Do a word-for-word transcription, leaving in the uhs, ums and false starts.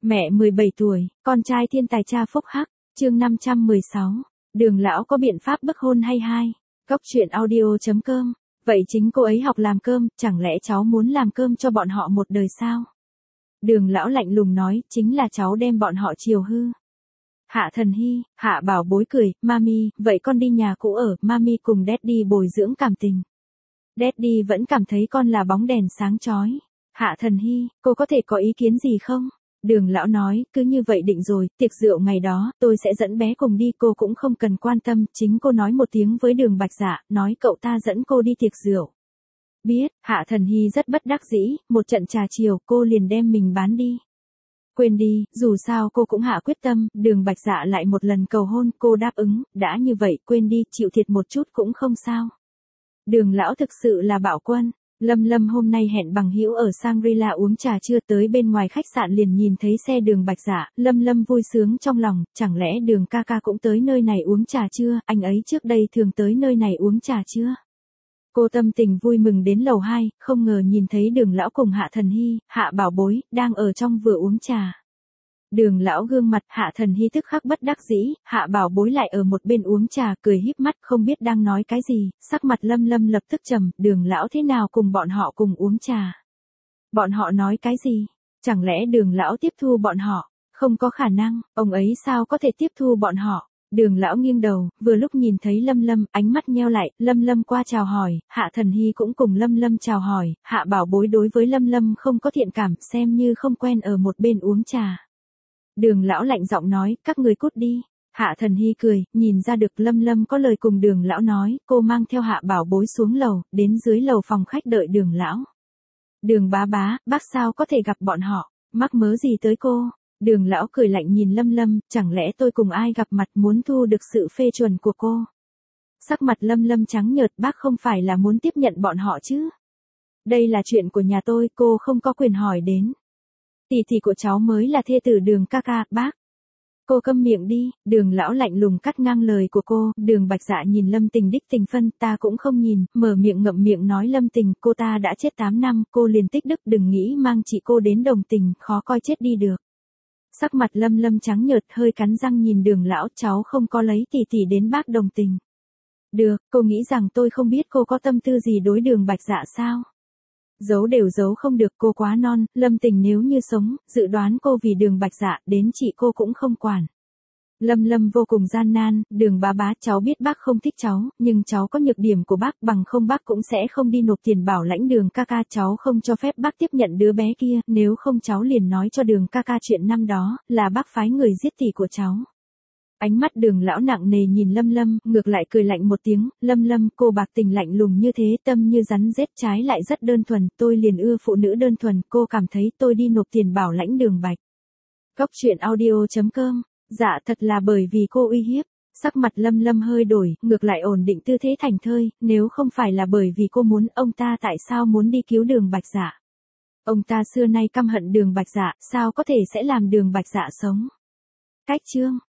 Mẹ mười bảy tuổi, con trai thiên tài cha phúc hắc, chương năm trăm mười sáu. Đường lão có biện pháp bức hôn hay hai? Góc truyện audio.com. Vậy chính cô ấy học làm cơm, chẳng lẽ cháu muốn làm cơm cho bọn họ một đời sao? Đường lão lạnh lùng nói, chính là cháu đem bọn họ chiều hư. Hạ Thần Hy, Hạ Bảo Bối cười, Mami, vậy con đi nhà cũ ở, Mami cùng Daddy bồi dưỡng cảm tình. Daddy vẫn cảm thấy con là bóng đèn sáng chói. Hạ Thần Hy, cô có thể có ý kiến gì không? Đường lão nói, cứ như vậy định rồi, tiệc rượu ngày đó, tôi sẽ dẫn bé cùng đi, cô cũng không cần quan tâm, chính cô nói một tiếng với Đường Bạch Dạ, nói cậu ta dẫn cô đi tiệc rượu. Biết, Hạ Thần Hy rất bất đắc dĩ, một trận trà chiều, cô liền đem mình bán đi. Quên đi, dù sao cô cũng hạ quyết tâm, Đường Bạch Dạ lại một lần cầu hôn, cô đáp ứng, đã như vậy, quên đi, chịu thiệt một chút cũng không sao. Đường lão thực sự là bạo quân. Lâm Lâm hôm nay hẹn bằng hữu ở Shangri-La uống trà trưa, tới bên ngoài khách sạn liền nhìn thấy xe Đường Bạch Dạ, Lâm Lâm vui sướng trong lòng, chẳng lẽ Đường ca ca cũng tới nơi này uống trà trưa, anh ấy trước đây thường tới nơi này uống trà trưa. Cô tâm tình vui mừng đến lầu hai, không ngờ nhìn thấy Đường lão cùng Hạ Thần Hy, Hạ Bảo Bối, đang ở trong vừa uống trà. Đường lão gương mặt, Hạ Thần Hy tức khắc bất đắc dĩ, Hạ Bảo Bối lại ở một bên uống trà, cười híp mắt, không biết đang nói cái gì, sắc mặt Lâm Lâm lập tức trầm, Đường lão thế nào cùng bọn họ cùng uống trà? Bọn họ nói cái gì? Chẳng lẽ Đường lão tiếp thu bọn họ? Không có khả năng, ông ấy sao có thể tiếp thu bọn họ? Đường lão nghiêng đầu, vừa lúc nhìn thấy Lâm Lâm, ánh mắt nheo lại, Lâm Lâm qua chào hỏi, Hạ Thần Hy cũng cùng Lâm Lâm chào hỏi, Hạ Bảo Bối đối với Lâm Lâm không có thiện cảm, xem như không quen ở một bên uống trà. Đường lão lạnh giọng nói, các người cút đi. Hạ Thần Hy cười, nhìn ra được Lâm Lâm có lời cùng Đường lão nói, cô mang theo Hạ Bảo Bối xuống lầu, đến dưới lầu phòng khách đợi Đường lão. Đường bá bá, bác sao có thể gặp bọn họ, mắc mớ gì tới cô? Đường lão cười lạnh nhìn Lâm Lâm, chẳng lẽ tôi cùng ai gặp mặt muốn thu được sự phê chuẩn của cô? Sắc mặt Lâm Lâm trắng nhợt, bác không phải là muốn tiếp nhận bọn họ chứ? Đây là chuyện của nhà tôi, cô không có quyền hỏi đến. Tỷ tỷ của cháu mới là thê tử Đường ca ca, bác. Cô câm miệng đi, Đường lão lạnh lùng cắt ngang lời của cô, Đường Bạch Dạ nhìn Lâm Tình đích tình phân, ta cũng không nhìn, mở miệng ngậm miệng nói Lâm Tình, cô ta đã chết tám năm, cô liền tích đức, đừng nghĩ mang chị cô đến đồng tình, khó coi chết đi được. Sắc mặt Lâm Lâm trắng nhợt, hơi cắn răng nhìn Đường lão, cháu không có lấy tỷ tỷ đến bác đồng tình. Được, cô nghĩ rằng tôi không biết cô có tâm tư gì đối Đường Bạch Dạ sao? Giấu đều giấu không được, cô quá non, Lâm Tình nếu như sống, dự đoán cô vì Đường Bạch Dạ, đến chị cô cũng không quản. Lâm Lâm vô cùng gian nan, Đường bá bá, cháu biết bác không thích cháu, nhưng cháu có nhược điểm của bác, bằng không bác cũng sẽ không đi nộp tiền bảo lãnh Đường ca ca, cháu không cho phép bác tiếp nhận đứa bé kia, nếu không cháu liền nói cho Đường ca ca chuyện năm đó, là bác phái người giết tỷ của cháu. Ánh mắt Đường lão nặng nề nhìn Lâm Lâm, ngược lại cười lạnh một tiếng, Lâm Lâm, cô bạc tình lạnh lùng như thế, tâm như rắn rết, trái lại rất đơn thuần, tôi liền ưa phụ nữ đơn thuần, cô cảm thấy tôi đi nộp tiền bảo lãnh Đường Bạch. Góc truyện audio.com. Dạ thật là bởi vì cô uy hiếp. Sắc mặt Lâm Lâm hơi đổi, ngược lại ổn định tư thế thành thơi, nếu không phải là bởi vì cô muốn, ông ta tại sao muốn đi cứu Đường Bạch Dạ? Ông ta xưa nay căm hận Đường Bạch Dạ, sao có thể sẽ làm Đường Bạch Dạ sống? Cách chương.